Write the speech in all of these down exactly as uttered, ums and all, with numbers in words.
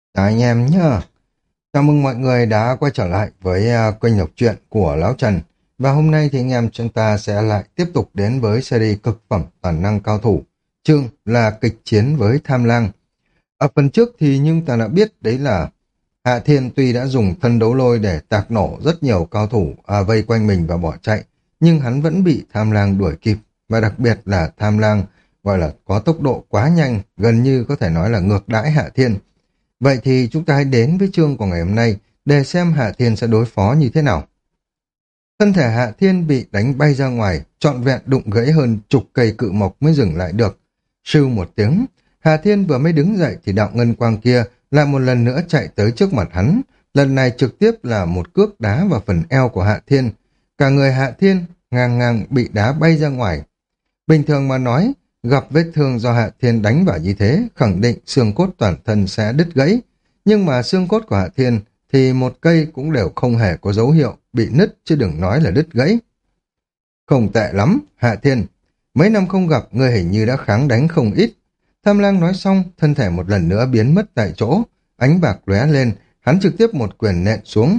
Chào anh em nhá. Chào mừng mọi người đã quay trở lại với à, kênh đọc truyện của Lão Trần. Và hôm nay thì anh em chúng ta sẽ lại tiếp tục đến với series cực phẩm toàn năng cao thủ. Chương là kịch chiến với Tham Lang. Ở phần trước thì nhưng ta đã biết đấy là Hạ Thiên tuy đã dùng thân đấu lôi để tạc nổ rất nhiều cao thủ à, vây quanh mình và bỏ chạy, nhưng hắn vẫn bị Tham Lang đuổi kịp. Và đặc biệt là Tham Lang gọi là có tốc độ quá nhanh, gần như có thể nói là ngược đãi Hạ Thiên. Vậy thì chúng ta hãy đến với chương của ngày hôm nay để xem Hạ Thiên sẽ đối phó như thế nào. Thân thể Hạ Thiên bị đánh bay ra ngoài, trọn vẹn đụng gãy hơn chục cây cự mộc mới dừng lại được. Sưu một tiếng, Hạ Thiên vừa mới đứng dậy thì đạo ngân quang kia lại một lần nữa chạy tới trước mặt hắn. Lần này trực tiếp là một cước đá vào phần eo của Hạ Thiên. Cả người Hạ Thiên ngang ngang bị đá bay ra ngoài. Bình thường mà nói, gặp vết thương do Hạ Thiên đánh vào như thế, khẳng định xương cốt toàn thân sẽ đứt gãy. Nhưng mà xương cốt của Hạ Thiên thì một cây cũng đều không hề có dấu hiệu bị nứt chứ đừng nói là đứt gãy. Không tệ lắm, Hạ Thiên. Mấy năm không gặp, ngươi hình như đã kháng đánh không ít. Tham Lang nói xong, thân thể một lần nữa biến mất tại chỗ. Ánh bạc lóe lên, hắn trực tiếp một quyền nện xuống.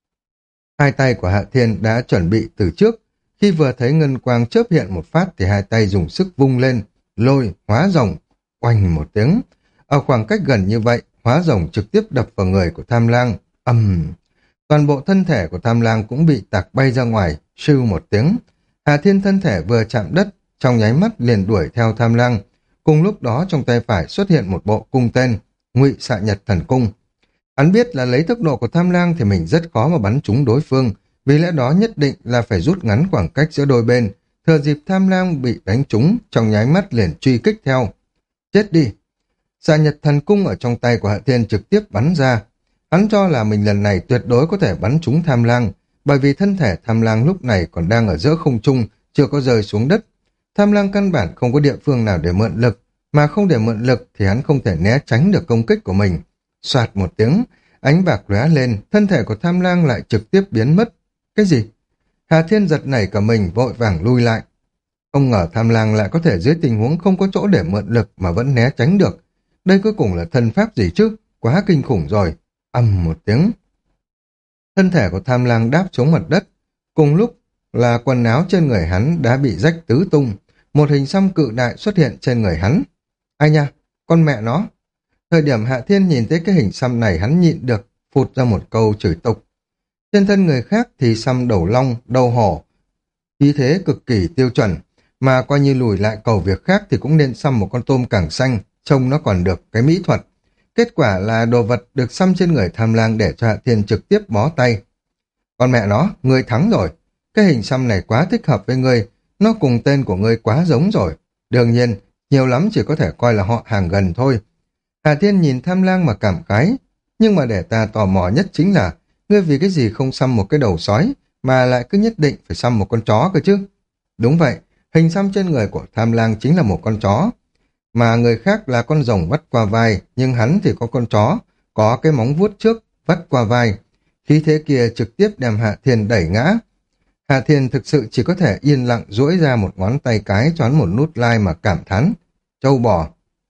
Hai tay của Hạ Thiên đã chuẩn bị từ trước. Khi vừa thấy ngân quang chớp hiện một phát thì hai tay dùng sức vung lên, lôi, hóa rồng, oanh một tiếng. Ở khoảng cách gần như vậy, hóa rồng trực tiếp đập vào người của Tham Lang. Ầm! Toàn bộ thân thể của Tham Lang cũng bị tạc bay ra ngoài, sưu một tiếng. Hạ Thiên thân thể vừa chạm đất, trong nháy mắt liền đuổi theo Tham Lang. Cùng lúc đó trong tay phải xuất hiện một bộ cung tên, Ngụy Xạ Nhật Thần Cung. Hắn biết là lấy tốc độ của Tham Lang thì mình rất khó mà bắn trúng đối phương, vì lẽ đó nhất định là phải rút ngắn khoảng cách giữa đôi bên, thừa dịp Tham Lang bị đánh trúng, trong nháy mắt liền truy kích theo. Chết đi! Xạ Nhật Thần Cung ở trong tay của Hạ Thiên trực tiếp bắn ra. Hắn cho là mình lần này tuyệt đối có thể bắn trúng Tham Lang, bởi vì thân thể Tham Lang lúc này còn đang ở giữa không trung, chưa có rơi xuống đất. Tham Lang căn bản không có địa phương nào để mượn lực, mà không để mượn lực thì hắn không thể né tránh được công kích của mình. Soạt một tiếng, ánh bạc lóe lên, thân thể của Tham Lang lại trực tiếp biến mất. Cái gì? Hà Thiên giật nảy cả mình, vội vàng lui lại. Không ngờ Tham Lang lại có thể dưới tình huống không có chỗ để mượn lực mà vẫn né tránh được. Đây cuối cùng là thân pháp gì chứ? Quá kinh khủng rồi. Ầm một tiếng. Thân thể của Tham Lang đáp xuống mặt đất. Cùng lúc là quần áo trên người hắn đã bị rách tứ tung. Một hình xăm cự đại xuất hiện trên người hắn. Ai nha? Con mẹ nó! Thời điểm Hạ Thiên nhìn thấy cái hình xăm này hắn nhịn được, phụt ra một câu chửi tục. Trên thân người khác thì xăm đầu long, đầu hổ, khí thế cực kỳ tiêu chuẩn, mà coi như lùi lại cầu việc khác thì cũng nên xăm một con tôm càng xanh, trông nó còn được cái mỹ thuật. Kết quả là đồ vật được xăm trên người Tham Lang để cho Hạ Thiên trực tiếp bó tay. Con mẹ nó, ngươi thắng rồi. Cái hình xăm này quá thích hợp với ngươi, nó cùng tên của ngươi quá giống rồi. Đương nhiên, nhiều lắm chỉ có thể coi là họ hàng gần thôi. Hà Thiên nhìn Tham Lang mà cảm khái, nhưng mà để ta tò mò nhất chính là ngươi vì cái gì không xăm một cái đầu sói mà lại cứ nhất định phải xăm một con chó cơ chứ? Đúng vậy, hình xăm trên người của Tham Lang chính là một con chó, mà người khác là con rồng vắt qua vai, nhưng hắn thì có con chó, có cái móng vuốt trước vắt qua vai. Khí thế kia trực tiếp đem Hạ Thiên đẩy ngã. Hạ Thiên thực sự chỉ có thể yên lặng duỗi ra một ngón tay cái choán một nút like mà cảm thán. Trâu bò!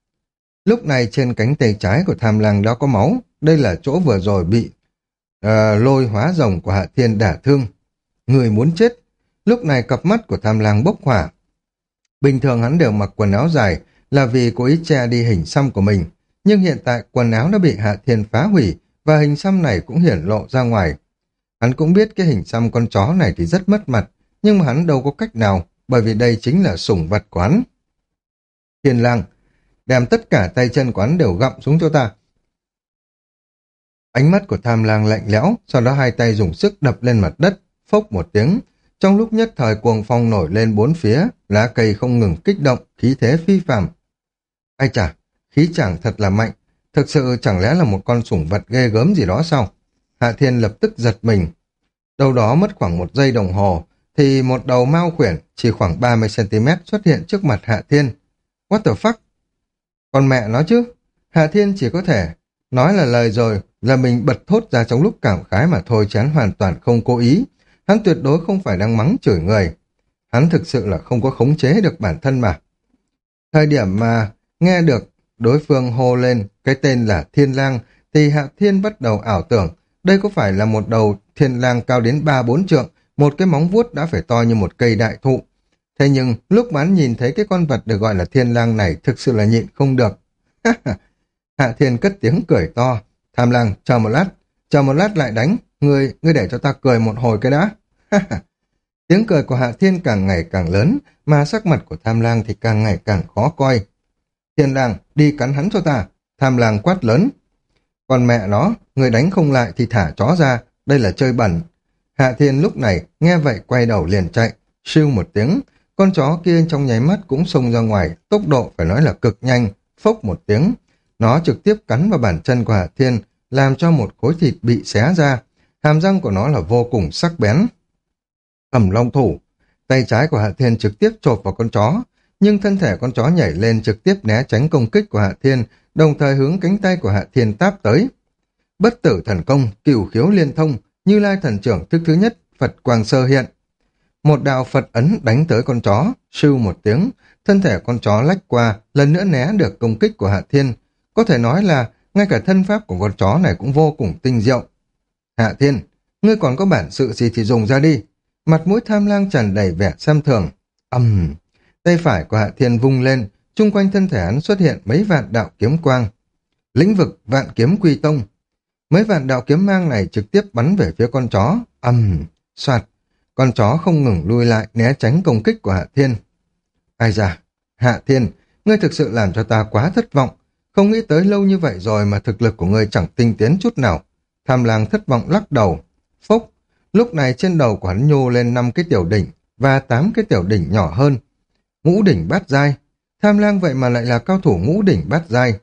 Lúc này trên cánh tay trái của Tham Lang đã có máu, đây là chỗ vừa rồi bị uh, lôi hóa rồng của Hạ Thiên đả thương. Người muốn chết. Lúc này cặp mắt của Tham Lang bốc hỏa. Bình thường hắn đều mặc quần áo dài là vì cố ý che đi hình xăm của mình, nhưng hiện tại quần áo đã bị Hạ Thiên phá hủy và hình xăm này cũng hiển lộ ra ngoài. Hắn cũng biết cái hình xăm con chó này thì rất mất mặt, nhưng mà hắn đâu có cách nào, bởi vì đây chính là sủng vật của hắn. Thiên Lang, đem tất cả tay chân của hắn đều gặm xuống cho ta. Ánh mắt của Tham Lang lạnh lẽo, sau đó hai tay dùng sức đập lên mặt đất, phốc một tiếng. Trong lúc nhất thời cuồng phong nổi lên bốn phía, lá cây không ngừng kích động, khí thế phi phàm. Ai chà, khí chàng thật là mạnh, thực sự chẳng lẽ là một con sủng vật ghê gớm gì đó sao? Hạ Thiên lập tức giật mình. Đâu đó mất khoảng một giây đồng hồ, thì một đầu mao khuyển chỉ khoảng ba mươi xăng ti mét xuất hiện trước mặt Hạ Thiên. What the fuck? Con mẹ nó chứ, Hạ Thiên chỉ có thể nói là lời rồi là mình bật thốt ra trong lúc cảm khái mà thôi, chứ hắn hoàn toàn không cố ý. Hắn tuyệt đối không phải đang mắng chửi người. Hắn thực sự là không có khống chế được bản thân mà. Thời điểm mà nghe được đối phương hô lên cái tên là Thiên Lang thì Hạ Thiên bắt đầu ảo tưởng đây có phải là một đầu thiên lang cao đến ba bốn trượng, một cái móng vuốt đã phải to như một cây đại thụ. Thế nhưng lúc mà hắn nhìn thấy cái con vật được gọi là thiên lang này thực sự là nhịn không được. Hạ Thiên cất tiếng cười to. Tham lang, chờ một lát, chờ một lát lại đánh, ngươi, ngươi để cho ta cười một hồi cái đã. Tiếng cười của Hạ Thiên càng ngày càng lớn, mà sắc mặt của Tham lang thì càng ngày càng khó coi. Thiên lang, đi cắn hắn cho ta. Tham lang quát lớn. Còn mẹ nó, người đánh không lại thì thả chó ra, đây là chơi bẩn. Hạ Thiên lúc này nghe vậy quay đầu liền chạy, siêu một tiếng, con chó kia trong nháy mắt cũng xông ra ngoài, tốc độ phải nói là cực nhanh, phốc một tiếng. Nó trực tiếp cắn vào bàn chân của Hạ Thiên, làm cho một khối thịt bị xé ra, hàm răng của nó là vô cùng sắc bén. Ầm long thủ, tay trái của Hạ Thiên trực tiếp chộp vào con chó, nhưng thân thể con chó nhảy lên trực tiếp né tránh công kích của Hạ Thiên, đồng thời hướng cánh tay của Hạ Thiên táp tới. Bất tử thần công, cửu khiếu liên thông, Như Lai thần trưởng thức thứ nhất, Phật quang sơ hiện. Một đạo Phật ấn đánh tới con chó, sưu một tiếng, thân thể con chó lách qua, lần nữa né được công kích của Hạ Thiên. Có thể nói là ngay cả thân pháp của con chó này cũng vô cùng tinh diệu. Hạ Thiên, ngươi còn có bản sự gì thì dùng ra đi. Mặt mũi Tham lang tràn đầy vẻ xem thường. Ầm, um, tay phải của Hạ Thiên vung lên, chung quanh thân thể hắn xuất hiện mấy vạn đạo kiếm quang. Lĩnh vực vạn kiếm quy tông. Mấy vạn đạo kiếm mang này trực tiếp bắn về phía con chó. Ầm, um, soạt. Con chó không ngừng lui lại né tránh công kích của Hạ Thiên. Ai da, Hạ Thiên, ngươi thực sự làm cho ta quá thất vọng. Không nghĩ tới lâu như vậy rồi mà thực lực của ngươi chẳng tinh tiến chút nào. Tham lang thất vọng lắc đầu. Phốc, lúc này trên đầu của hắn nhô lên năm cái tiểu đỉnh và tám cái tiểu đỉnh nhỏ hơn. Ngũ đỉnh bát giai. Tham lang vậy mà lại là cao thủ ngũ đỉnh bát giai.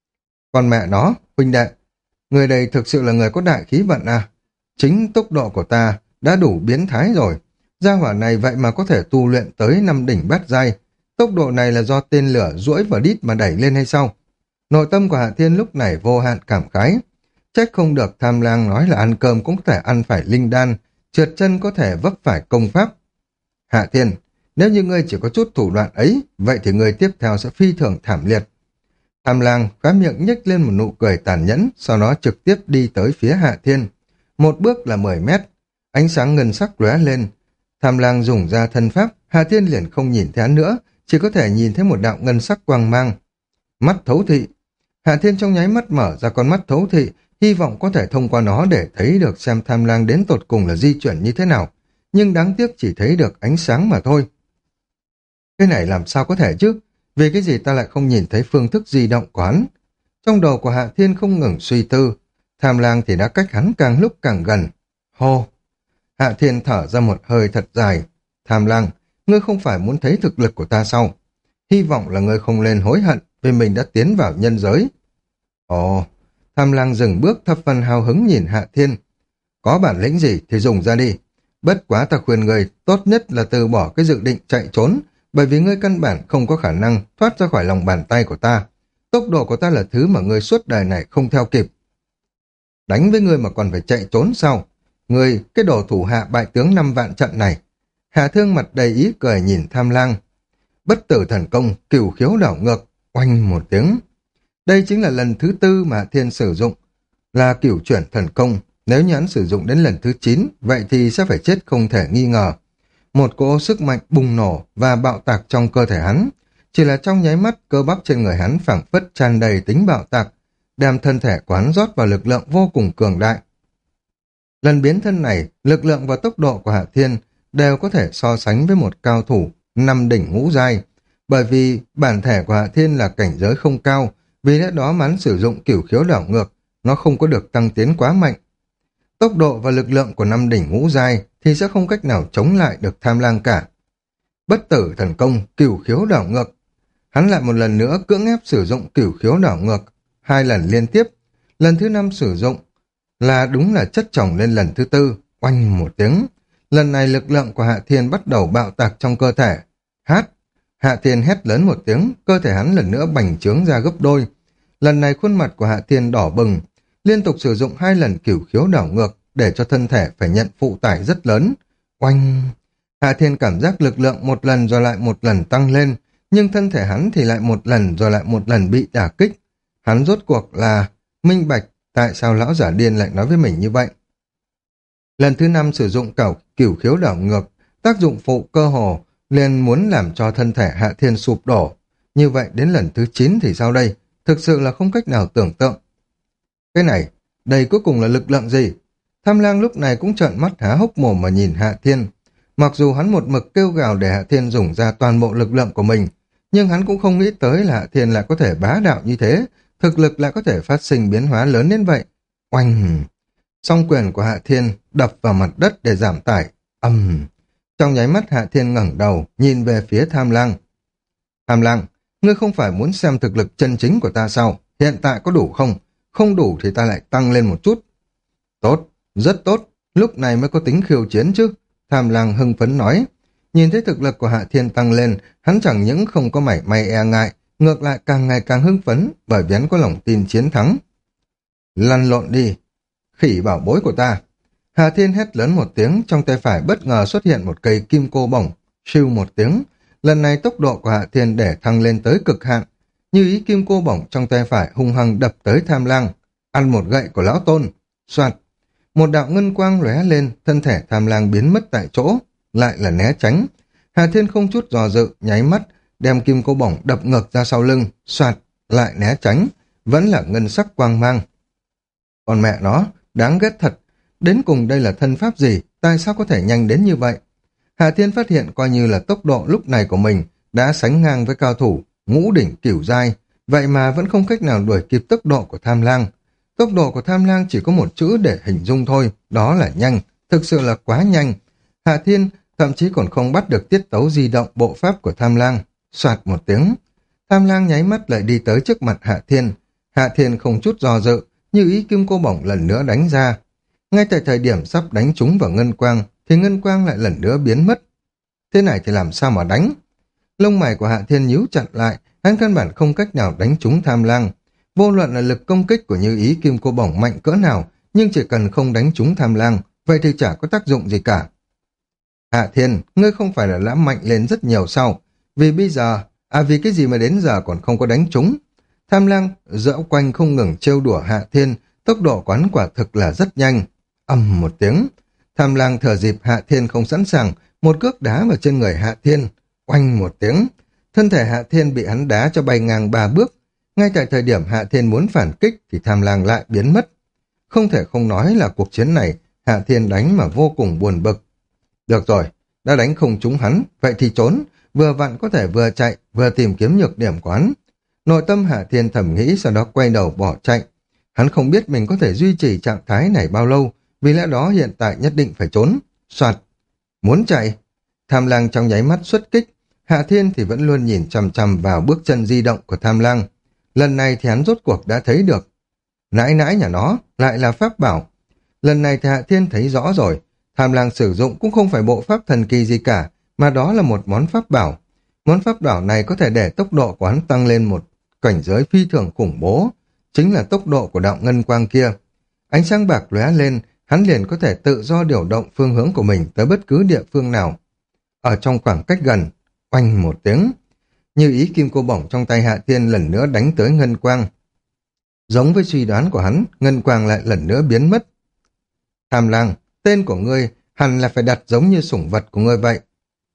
Còn mẹ nó, huynh đệ, người đây thực sự là người có đại khí vận à. Chính tốc độ của ta đã đủ biến thái rồi. Gia hỏa này vậy mà có thể tu luyện tới năm đỉnh bát giai. Tốc độ này là do tên lửa duỗi vào đít mà đẩy lên hay sao? Nội tâm của Hạ Thiên lúc này vô hạn cảm khái. Trách không được Tham lang nói là ăn cơm cũng có thể ăn phải linh đan, trượt chân có thể vấp phải công pháp. Hạ Thiên, nếu như ngươi chỉ có chút thủ đoạn ấy, vậy thì ngươi tiếp theo sẽ phi thường thảm liệt. Tham lang khóe miệng nhếch lên một nụ cười tàn nhẫn, sau đó trực tiếp đi tới phía Hạ Thiên. Một bước là mười mét, ánh sáng ngân sắc lóe lên. Tham lang dùng ra thân pháp, Hạ Thiên liền không nhìn thấy hắn nữa, chỉ có thể nhìn thấy một đạo ngân sắc quang mang. Mắt thấu thị. Hạ Thiên trong nháy mắt mở ra con mắt thấu thị, hy vọng có thể thông qua nó để thấy được xem Tham lang đến tột cùng là di chuyển như thế nào, nhưng đáng tiếc chỉ thấy được ánh sáng mà thôi. Cái này làm sao có thể chứ? Vì cái gì ta lại không nhìn thấy phương thức di động của hắn? Trong đầu của Hạ Thiên không ngừng suy tư, Tham lang thì đã cách hắn càng lúc càng gần. Hô! Hạ Thiên thở ra một hơi thật dài. Tham lang, ngươi không phải muốn thấy thực lực của ta sao? Hy vọng là ngươi không lên hối hận vì mình đã tiến vào nhân giới. Ồ! Tham lang dừng bước thập phần hào hứng nhìn Hạ Thiên. Có bản lĩnh gì thì dùng ra đi. Bất quá ta khuyên ngươi tốt nhất là từ bỏ cái dự định chạy trốn, bởi vì ngươi căn bản không có khả năng thoát ra khỏi lòng bàn tay của ta. Tốc độ của ta là thứ mà ngươi suốt đời này không theo kịp. Đánh với ngươi mà còn phải chạy trốn sao? Ngươi, cái đồ thủ hạ bại tướng năm vạn trận này. Hạ Thương mặt đầy ý cười nhìn Tham lang. Bất tử thần công, cửu khiếu đảo ngược, oanh một tiếng. Đây chính là lần thứ tư mà Hạ Thiên sử dụng, là cửu chuyển thần công. Nếu như hắn sử dụng đến lần thứ chín, vậy thì sẽ phải chết không thể nghi ngờ. Một cỗ sức mạnh bùng nổ và bạo tạc trong cơ thể hắn. Chỉ là trong nháy mắt, cơ bắp trên người hắn phảng phất tràn đầy tính bạo tạc, đem thân thể của hắn rót vào lực lượng vô cùng cường đại. Lần biến thân này, lực lượng và tốc độ của Hạ Thiên đều có thể so sánh với một cao thủ năm đỉnh ngũ giai, bởi vì bản thể của Hạ Thiên là cảnh giới không cao, vì lẽ đó hắn sử dụng cửu khiếu đảo ngược, nó không có được tăng tiến quá mạnh. Tốc độ và lực lượng của năm đỉnh ngũ giai thì sẽ không cách nào chống lại được Tham lang cả. Bất tử thần công, cửu khiếu đảo ngược. Hắn lại một lần nữa cưỡng ép sử dụng cửu khiếu đảo ngược, hai lần liên tiếp. Lần thứ năm sử dụng là đúng là chất chồng lên lần thứ tư, oanh một tiếng. Lần này lực lượng của Hạ Thiên bắt đầu bạo tạc trong cơ thể. Hát! Hạ Thiên hét lớn một tiếng, cơ thể hắn lần nữa bành trướng ra gấp đôi. Lần này khuôn mặt của Hạ Thiên đỏ bừng, liên tục sử dụng hai lần cửu khiếu đảo ngược để cho thân thể phải nhận phụ tải rất lớn. Oanh! Hạ Thiên cảm giác lực lượng một lần rồi lại một lần tăng lên, nhưng thân thể hắn thì lại một lần rồi lại một lần bị đả kích. Hắn rốt cuộc là minh bạch Tại sao lão giả điên lại nói với mình như vậy? Lần thứ năm sử dụng cảo cửu khiếu đảo ngược, tác dụng phụ cơ hồ liền muốn làm cho thân thể Hạ Thiên sụp đổ. Như vậy đến lần thứ chín thì sao đây? Thực sự là không cách nào tưởng tượng. Cái này, đây cuối cùng là lực lượng gì? Tham Lang lúc này cũng trợn mắt há hốc mồm mà nhìn Hạ Thiên. Mặc dù hắn một mực kêu gào để Hạ Thiên dùng ra toàn bộ lực lượng của mình, nhưng hắn cũng không nghĩ tới là Hạ Thiên lại có thể bá đạo như thế, thực lực lại có thể phát sinh biến hóa lớn đến vậy. Oanh! Song quyền của Hạ Thiên đập vào mặt đất để giảm tải. Ầm! Trong nháy mắt Hạ Thiên ngẩng đầu, nhìn về phía Tham Lang. Tham Lang, ngươi không phải muốn xem thực lực chân chính của ta sao? Hiện tại có đủ không? Không đủ thì ta lại tăng lên một chút. Tốt, rất tốt, lúc này mới có tính khiêu chiến chứ. Tham Lang hưng phấn nói. Nhìn thấy thực lực của Hạ Thiên tăng lên, hắn chẳng những không có mảy may e ngại, ngược lại càng ngày càng hưng phấn, bởi vì hắn có lòng tin chiến thắng. Lăn lộn đi, khỉ bảo bối của ta. Hạ Thiên hét lớn một tiếng, trong tay phải bất ngờ xuất hiện một cây kim cô bổng, siêu một tiếng. Lần này tốc độ của Hạ Thiên để thăng lên tới cực hạn, như ý kim cô bổng trong tay phải hung hăng đập tới Tham Lang, ăn một gậy của lão tôn. Soạt, một đạo ngân quang lóe lên, thân thể Tham Lang biến mất tại chỗ, lại là né tránh. Hạ Thiên không chút dò dự, nháy mắt, đem kim cô bổng đập ngược ra sau lưng, soạt, lại né tránh, vẫn là ngân sắc quang mang. Còn mẹ nó, đáng ghét thật, đến cùng đây là thân pháp gì, tại sao có thể nhanh đến như vậy? Hạ Thiên phát hiện coi như là tốc độ lúc này của mình đã sánh ngang với cao thủ ngũ đỉnh cửu giai, vậy mà vẫn không cách nào đuổi kịp tốc độ của Tham Lang. Tốc độ của Tham Lang chỉ có một chữ để hình dung thôi, đó là nhanh, thực sự là quá nhanh. Hạ Thiên thậm chí còn không bắt được tiết tấu di động bộ pháp của Tham Lang. Soạt một tiếng, Tham Lang nháy mắt lại đi tới trước mặt Hạ Thiên. Hạ Thiên không chút do dự, như ý kim cô bổng lần nữa đánh ra. Ngay tại thời điểm sắp đánh trúng vào ngân quang, thì ngân quang lại lần nữa biến mất. Thế này thì làm sao mà đánh? Lông mày của Hạ Thiên nhíu chặt lại, hắn căn bản không cách nào đánh trúng Tham Lang. Vô luận là lực công kích của như ý kim cô bổng mạnh cỡ nào, nhưng chỉ cần không đánh trúng Tham Lang, vậy thì chả có tác dụng gì cả. Hạ Thiên, ngươi không phải là đã mạnh lên rất nhiều sao? Vì bây giờ, à vì cái gì mà đến giờ còn không có đánh trúng? Tham Lang dẫu quanh không ngừng trêu đùa Hạ Thiên, tốc độ quán quả thực là rất nhanh. Ầm một tiếng, Tham Lang thừa dịp Hạ Thiên không sẵn sàng, một cước đá vào trên người Hạ Thiên. Oanh một tiếng, thân thể Hạ Thiên bị hắn đá cho bay ngang ba bước. Ngay tại thời điểm Hạ Thiên muốn phản kích thì Tham Lang lại biến mất. Không thể không nói là cuộc chiến này Hạ Thiên đánh mà vô cùng buồn bực. Được rồi, đã đánh không trúng hắn, vậy thì trốn, vừa vặn có thể vừa chạy, vừa tìm kiếm nhược điểm của hắn. Nội tâm Hạ Thiên thầm nghĩ, sau đó quay đầu bỏ chạy. Hắn không biết mình có thể duy trì trạng thái này bao lâu, vì lẽ đó hiện tại nhất định phải trốn. Soạt, muốn chạy. Tham Lang trong nháy mắt xuất kích, Hạ Thiên thì vẫn luôn nhìn chằm chằm vào bước chân di động của Tham Lang. Lần này thì hắn rốt cuộc đã thấy được. Nãi nãi nhà nó, lại là pháp bảo. Lần này thì Hạ Thiên thấy rõ rồi, Tham Lang sử dụng cũng không phải bộ pháp thần kỳ gì cả, mà đó là một món pháp bảo. Món pháp bảo này có thể để tốc độ của hắn tăng lên một cảnh giới phi thường khủng bố, chính là tốc độ của đạo ngân quang kia. Ánh sáng bạc lóe lên, hắn liền có thể tự do điều động phương hướng của mình tới bất cứ địa phương nào. Ở trong khoảng cách gần, oanh một tiếng, như ý kim cô bổng trong tay Hạ Thiên lần nữa đánh tới ngân quang. Giống với suy đoán của hắn, ngân quang lại lần nữa biến mất. Tham Lang, tên của ngươi hẳn là phải đặt giống như sủng vật của ngươi vậy.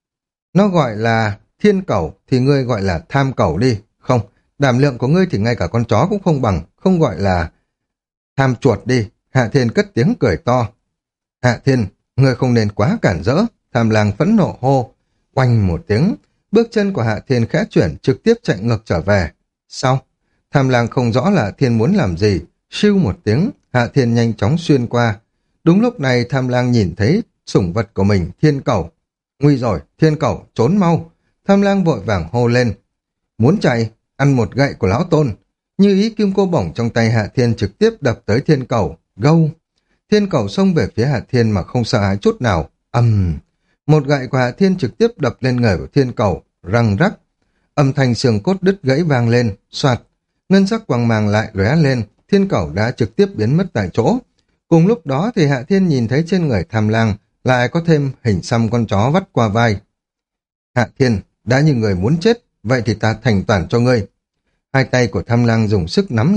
Nó gọi là thiên cẩu thì ngươi gọi là tham cẩu đi. Không, đảm lượng của ngươi thì ngay cả con chó cũng không bằng, không gọi là tham chuột đi. Hạ Thiên cất tiếng cười to. Hạ Thiên, ngươi không nên quá cản rỡ. Tham Lang phẫn nộ hô. Oanh một tiếng, bước chân của Hạ Thiên khẽ chuyển, trực tiếp chạy ngược trở về. Sao? Tham Lang không rõ là Hạ Thiên muốn làm gì. Siêu một tiếng, Hạ Thiên nhanh chóng xuyên qua. Đúng lúc này Tham Lang nhìn thấy sủng vật của mình, thiên cẩu. Nguy rồi, thiên cẩu, trốn mau. Tham Lang vội vàng hô lên. Muốn chạy, ăn một gậy của lão tôn. Như ý kim cô bổng trong tay Hạ Thiên trực tiếp đập tới thiên cẩu. Gâu! Thiên cẩu xông về phía Hạ Thiên mà không sợ hãi chút nào. Ầm! Một gậy của Hạ Thiên trực tiếp đập lên người của thiên cẩu, răng rắc. Âm thanh xương cốt đứt gãy vang lên, soạt. Ngân sắc quang mang lại lóe lên, thiên cẩu đã trực tiếp biến mất tại chỗ. Cùng lúc đó thì Hạ Thiên nhìn thấy trên người Tham Lang lại có thêm hình xăm con chó vắt qua vai. Hạ Thiên, đã như người muốn chết, vậy thì ta thành toàn cho ngươi. Hai tay của Tham Lang dùng sức nắm lại,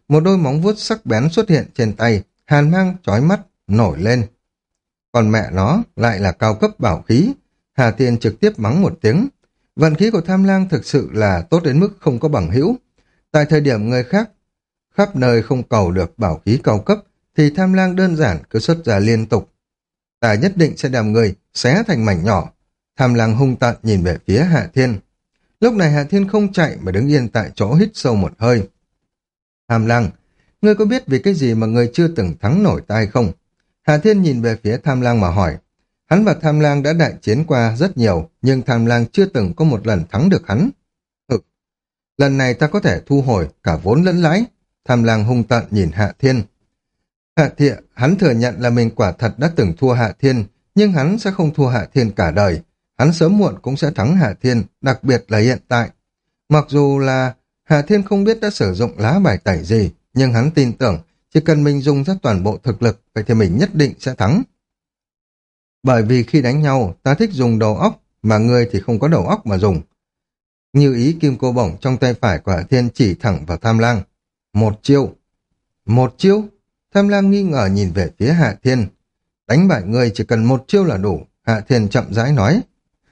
Một đôi móng vuốt sắc bén xuất hiện trên tay, hàn mang chói mắt, nổi lên. Còn mẹ nó lại là cao cấp bảo khí. Hà Thiên trực tiếp mắng một tiếng. Vận khí của Tham Lang thực sự là tốt đến mức không có bằng hữu. Tại thời điểm người khác khắp nơi không cầu được bảo khí cao cấp, thì Tham Lang đơn giản cứ xuất ra liên tục. Ta nhất định sẽ đem người xé thành mảnh nhỏ. Tham Lang hung tợn nhìn về phía Hạ Thiên. Lúc này Hạ Thiên không chạy mà đứng yên tại chỗ hít sâu một hơi. Tham Lang, ngươi có biết vì cái gì mà ngươi chưa từng thắng nổi ta hay không? Hạ Thiên nhìn về phía Tham Lang mà hỏi. Hắn và Tham Lang đã đại chiến qua rất nhiều, nhưng Tham Lang chưa từng có một lần thắng được hắn. Ừ, lần này ta có thể thu hồi cả vốn lẫn lãi. Tham Lang hung tợn nhìn Hạ Thiên. Hạ Thiện, hắn thừa nhận là mình quả thật đã từng thua Hạ Thiên, nhưng hắn sẽ không thua Hạ Thiên cả đời. Hắn sớm muộn cũng sẽ thắng Hạ Thiên, đặc biệt là hiện tại. Mặc dù là Hạ Thiên không biết đã sử dụng lá bài tẩy gì, nhưng hắn tin tưởng chỉ cần mình dùng ra toàn bộ thực lực, vậy thì mình nhất định sẽ thắng. Bởi vì khi đánh nhau, ta thích dùng đầu óc, mà ngươi thì không có đầu óc mà dùng. Như ý kim cô bổng trong tay phải của Hạ Thiên chỉ thẳng vào Tham Lang. Một chiêu. Một chiêu? Tham Lang nghi ngờ nhìn về phía Hạ Thiên. Đánh bại ngươi chỉ cần một chiêu là đủ, Hạ Thiên chậm rãi nói.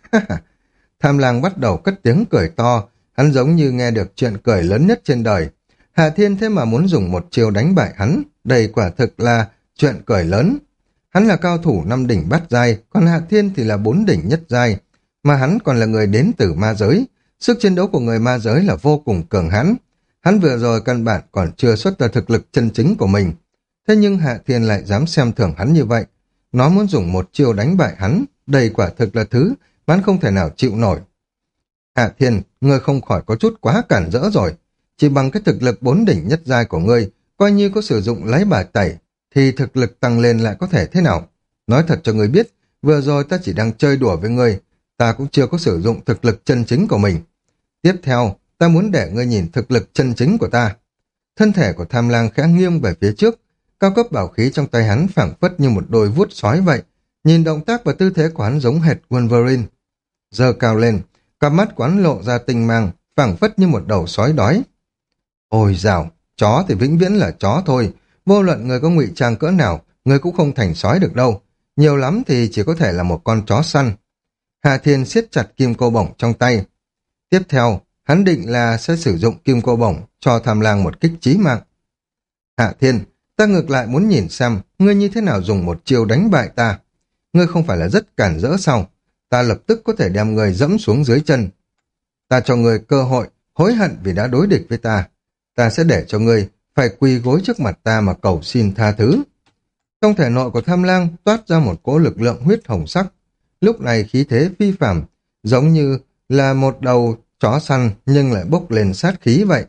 Tham Lang bắt đầu cất tiếng cười to, hắn giống như nghe được chuyện cười lớn nhất trên đời. Hạ Thiên thế mà muốn dùng một chiêu đánh bại hắn, đây quả thực là chuyện cười lớn. Hắn là cao thủ năm đỉnh bát giai, còn Hạ Thiên thì là bốn đỉnh nhất giai, mà hắn còn là người đến từ ma giới. Sức chiến đấu của người ma giới là vô cùng cường hãn. Hắn vừa rồi căn bản còn chưa xuất ra thực lực chân chính của mình. Thế nhưng Hạ Thiên lại dám xem thường hắn như vậy. Nó muốn dùng một chiêu đánh bại hắn, đây quả thực là thứ mà hắn không thể nào chịu nổi. Hạ Thiên, ngươi không khỏi có chút quá cản rỡ rồi. Chỉ bằng cái thực lực bốn đỉnh nhất giai của ngươi, coi như có sử dụng lấy bài tẩy, thì thực lực tăng lên lại có thể thế nào? Nói thật cho ngươi biết, vừa rồi ta chỉ đang chơi đùa với ngươi, ta cũng chưa có sử dụng thực lực chân chính của mình. Tiếp theo, ta muốn để ngươi nhìn thực lực chân chính của ta. Thân thể của Tham Lang khẽ nghiêng về phía trước, cao cấp bảo khí trong tay hắn phảng phất như một đôi vuốt sói vậy. Nhìn động tác và tư thế của hắn giống hệt Wolverine. Giơ cao lên, cặp mắt của hắn lộ ra tinh mang, phảng phất như một đầu sói đói. Ôi dào, chó thì vĩnh viễn là chó thôi. Vô luận người có ngụy trang cỡ nào, người cũng không thành sói được đâu. Nhiều lắm thì chỉ có thể là một con chó săn. Hà Thiên siết chặt kim cô bổng trong tay. Tiếp theo, hắn định là sẽ sử dụng kim cô bổng cho Tham Lang một kích chí mạng. Hạ Thiên, ta ngược lại muốn nhìn xem ngươi như thế nào dùng một chiêu đánh bại ta. Ngươi không phải là rất cản rỡ sao? Ta lập tức có thể đem ngươi dẫm xuống dưới chân. Ta cho ngươi cơ hội hối hận vì đã đối địch với ta. Ta sẽ để cho ngươi phải quỳ gối trước mặt ta mà cầu xin tha thứ. Trong thể nội của Tham Lang toát ra một cỗ lực lượng huyết hồng sắc. Lúc này khí thế phi phàm, giống như là một đầu chó săn nhưng lại bốc lên sát khí vậy.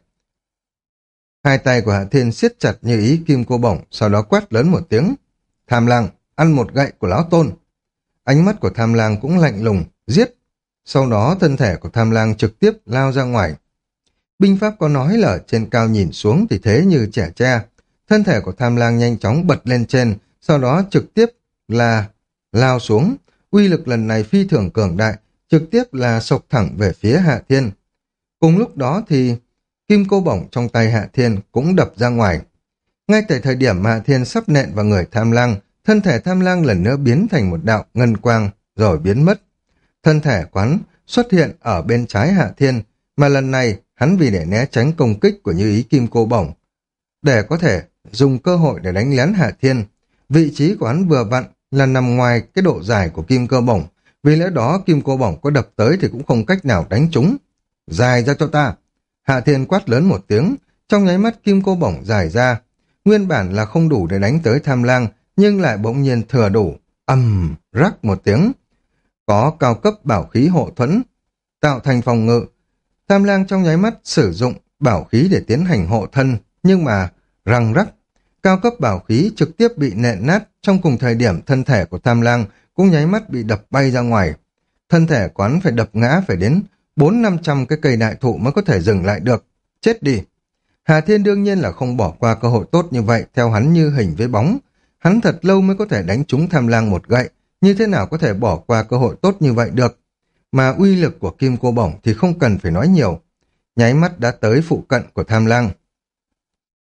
Hai tay của Hạ Thiên siết chặt như ý kim cô bổng, sau đó quát lớn một tiếng. Tham Lang, ăn một gậy của lão tôn. Ánh mắt của Tham Lang cũng lạnh lùng, giết. Sau đó thân thể của Tham Lang trực tiếp lao ra ngoài. Binh pháp có nói là trên cao nhìn xuống thì thế như trẻ tre. Thân thể của Tham Lang nhanh chóng bật lên trên, sau đó trực tiếp là lao xuống. Uy lực lần này phi thường cường đại, trực tiếp là sộc thẳng về phía Hạ Thiên. Cùng lúc đó thì kim cô bổng trong tay Hạ Thiên cũng đập ra ngoài. Ngay tại thời điểm Hạ Thiên sắp nện vào người Tham Lang, thân thể Tham Lang lần nữa biến thành một đạo ngân quang rồi biến mất. Thân thể quán xuất hiện ở bên trái Hạ Thiên, mà lần này hắn vì để né tránh công kích của Như Ý kim cô bổng, để có thể dùng cơ hội để đánh lén Hạ Thiên. Vị trí của hắn vừa vặn là nằm ngoài cái độ dài của kim cơ bổng, vì lẽ đó kim cô bổng có đập tới thì cũng không cách nào đánh trúng. Dài ra cho ta! Hạ Thiên quát lớn một tiếng, trong nháy mắt kim cô bổng dài ra. Nguyên bản là không đủ để đánh tới Tham Lang, nhưng lại bỗng nhiên thừa đủ. Ầm, rắc một tiếng. Có cao cấp bảo khí hộ thuẫn, tạo thành phòng ngự. Tham Lang trong nháy mắt sử dụng bảo khí để tiến hành hộ thân, nhưng mà răng rắc. Cao cấp bảo khí trực tiếp bị nện nát, trong cùng thời điểm thân thể của Tham Lang cũng nháy mắt bị đập bay ra ngoài. Thân thể quán phải đập ngã phải đến bốn năm trăm cái cây đại thụ mới có thể dừng lại được. Chết đi! Hà Thiên đương nhiên là không bỏ qua cơ hội tốt như vậy, theo hắn như hình với bóng. Hắn thật lâu mới có thể đánh trúng Tham Lang một gậy, như thế nào có thể bỏ qua cơ hội tốt như vậy được. Mà uy lực của kim cô bổng thì không cần phải nói nhiều. Nháy mắt đã tới phụ cận của Tham Lang.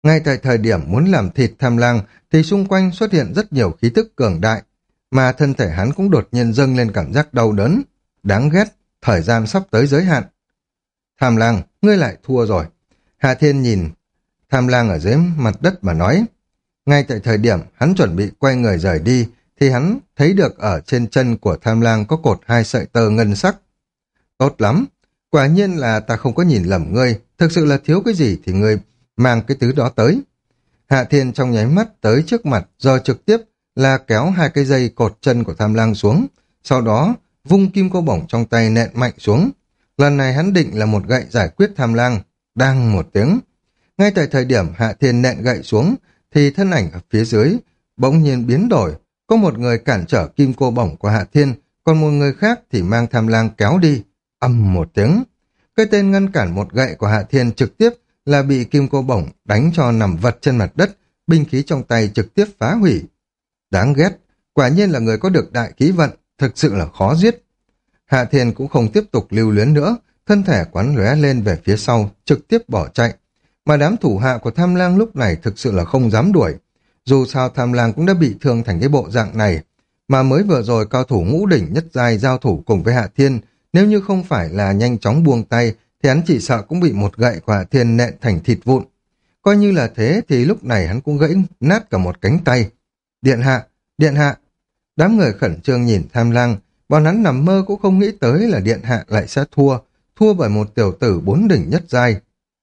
Ngay tại thời điểm muốn làm thịt tham lang thì xung quanh xuất hiện rất nhiều khí tức cường đại, mà thân thể hắn cũng đột nhiên dâng lên cảm giác đau đớn. Đáng ghét, thời gian sắp tới giới hạn. Tham lang, ngươi lại thua rồi. Hạ Thiên nhìn Tham lang ở dưới mặt đất mà nói. Ngay tại thời điểm hắn chuẩn bị quay người rời đi, thì hắn thấy được ở trên chân của Tham lang có cột hai sợi tơ ngân sắc. Tốt lắm, quả nhiên là ta không có nhìn lầm ngươi, thực sự là thiếu cái gì thì ngươi mang cái thứ đó tới. Hạ Thiên trong nháy mắt tới trước mặt, rồi trực tiếp là kéo hai cái dây cột chân của Tham lang xuống, sau đó vung kim cô bổng trong tay nện mạnh xuống. Lần này hắn định là một gậy giải quyết Tham lang. Đang một tiếng. Ngay tại thời điểm Hạ Thiên nện gậy xuống, thì thân ảnh ở phía dưới bỗng nhiên biến đổi. Có một người cản trở kim cô bổng của Hạ Thiên, còn một người khác thì mang Tham lang kéo đi. Âm một tiếng. Cái tên ngăn cản một gậy của Hạ Thiên trực tiếp là bị kim cô bổng đánh cho nằm vật trên mặt đất, binh khí trong tay trực tiếp phá hủy. Đáng ghét, quả nhiên là người có được đại khí vận, thực sự là khó giết. Hạ Thiên cũng không tiếp tục lưu luyến nữa, thân thể quán lóe lên về phía sau, trực tiếp bỏ chạy. Mà đám thủ hạ của Tham lang lúc này thực sự là không dám đuổi. Dù sao Tham lang cũng đã bị thương thành cái bộ dạng này, mà mới vừa rồi cao thủ ngũ đỉnh nhất giai giao thủ cùng với Hạ Thiên, nếu như không phải là nhanh chóng buông tay, thì hắn chỉ sợ cũng bị một gậy của Hạ Thiên nện thành thịt vụn. Coi như là thế thì lúc này hắn cũng gãy nát cả một cánh tay. Điện hạ, điện hạ. Đám người khẩn trương nhìn Tham lang, bọn hắn nằm mơ cũng không nghĩ tới là điện hạ lại sẽ thua, thua bởi một tiểu tử bốn đỉnh nhất giai.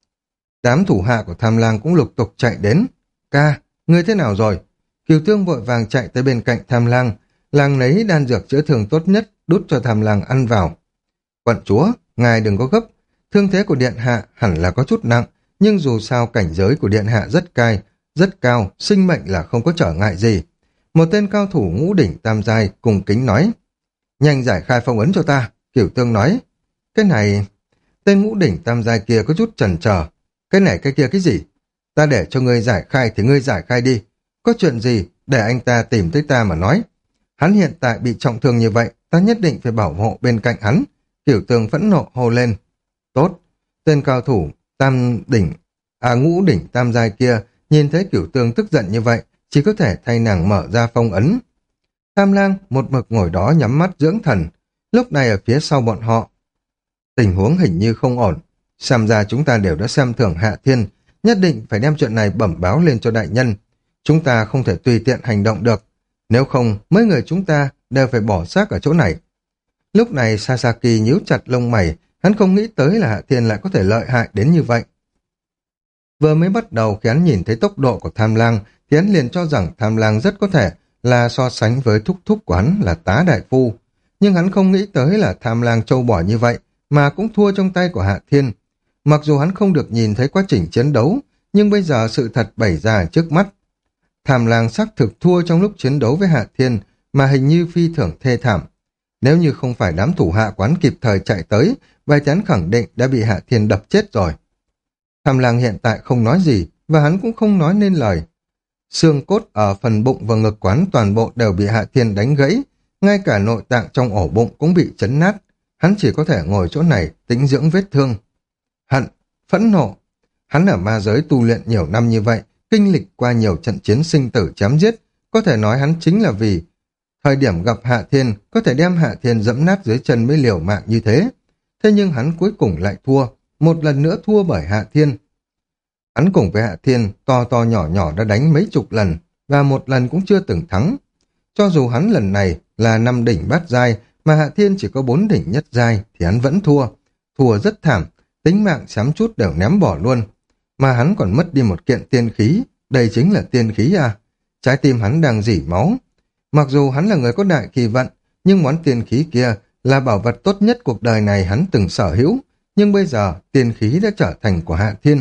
Đám thủ hạ của Tham lang cũng lục tục chạy đến. Ca, ngươi thế nào rồi? Kiều Tương vội vàng chạy tới bên cạnh Tham lang, làng lấy đan dược chữa thương tốt nhất, đút cho Tham lang ăn vào. Quận chúa, ngài đừng có gấp, thương thế của điện hạ hẳn là có chút nặng, nhưng dù sao cảnh giới của điện hạ rất cai, rất cao, sinh mệnh là không có trở ngại gì. Một tên cao thủ ngũ đỉnh tam giai cùng kính nói. Nhanh giải khai phong ấn cho ta, Kiều Tương nói. Cái này... Tên ngũ đỉnh tam giai kia có chút chần chờ. Cái này cái kia cái gì? Ta để cho ngươi giải khai thì ngươi giải khai đi. Có chuyện gì để anh ta tìm tới ta mà nói. Hắn hiện tại bị trọng thương như vậy, ta nhất định phải bảo hộ bên cạnh hắn. Kiều Tương phẫn nộ hô lên. Tốt, tên cao thủ tam đỉnh, à ngũ đỉnh tam giai kia, nhìn thấy Kiều Tương tức giận như vậy, chỉ có thể thay nàng mở ra phong ấn. Tham lang một mực ngồi đó nhắm mắt dưỡng thần. Lúc này ở phía sau bọn họ, tình huống hình như không ổn. Xem ra chúng ta đều đã xem thường Hạ Thiên, nhất định phải đem chuyện này bẩm báo lên cho đại nhân. Chúng ta không thể tùy tiện hành động được, nếu không mấy người chúng ta đều phải bỏ xác ở chỗ này. Lúc này Sasaki nhíu chặt lông mày, hắn không nghĩ tới là Hạ Thiên lại có thể lợi hại đến như vậy. Vừa mới bắt đầu khi hắn nhìn thấy tốc độ của Tham lang, thì hắn liền cho rằng Tham lang rất có thể là so sánh với thúc thúc của hắn là Tá Đại Phu. Nhưng hắn không nghĩ tới là Tham lang trâu bò như vậy, mà cũng thua trong tay của Hạ Thiên. Mặc dù hắn không được nhìn thấy quá trình chiến đấu, nhưng bây giờ sự thật bày ra trước mắt. Tham lang xác thực thua trong lúc chiến đấu với Hạ Thiên, mà hình như phi thường thê thảm. Nếu như không phải đám thủ hạ quán kịp thời chạy tới, bài chán khẳng định đã bị Hạ Thiên đập chết rồi. Tham lang hiện tại không nói gì, và hắn cũng không nói nên lời. Xương cốt ở phần bụng và ngực quán toàn bộ đều bị Hạ Thiên đánh gãy, ngay cả nội tạng trong ổ bụng cũng bị chấn nát. Hắn chỉ có thể ngồi chỗ này tĩnh dưỡng vết thương. Hận, phẫn nộ. Hắn ở ma giới tu luyện nhiều năm như vậy, kinh lịch qua nhiều trận chiến sinh tử chém giết, có thể nói hắn chính là vì thời điểm gặp Hạ Thiên có thể đem Hạ Thiên dẫm nát dưới chân mới liều mạng như thế. Thế nhưng hắn cuối cùng lại thua, một lần nữa thua bởi Hạ Thiên. Hắn cùng với Hạ Thiên to to nhỏ nhỏ đã đánh mấy chục lần, và một lần cũng chưa từng thắng. Cho dù hắn lần này là năm đỉnh bát giai, mà Hạ Thiên chỉ có bốn đỉnh nhất giai, thì hắn vẫn thua. Thua rất thảm, tính mạng xám chút đều ném bỏ luôn. Mà hắn còn mất đi một kiện tiên khí, đây chính là tiên khí à? Trái tim hắn đang rỉ máu. Mặc dù hắn là người có đại kỳ vận, nhưng món tiên khí kia là bảo vật tốt nhất cuộc đời này hắn từng sở hữu, nhưng bây giờ tiên khí đã trở thành của Hạ Thiên.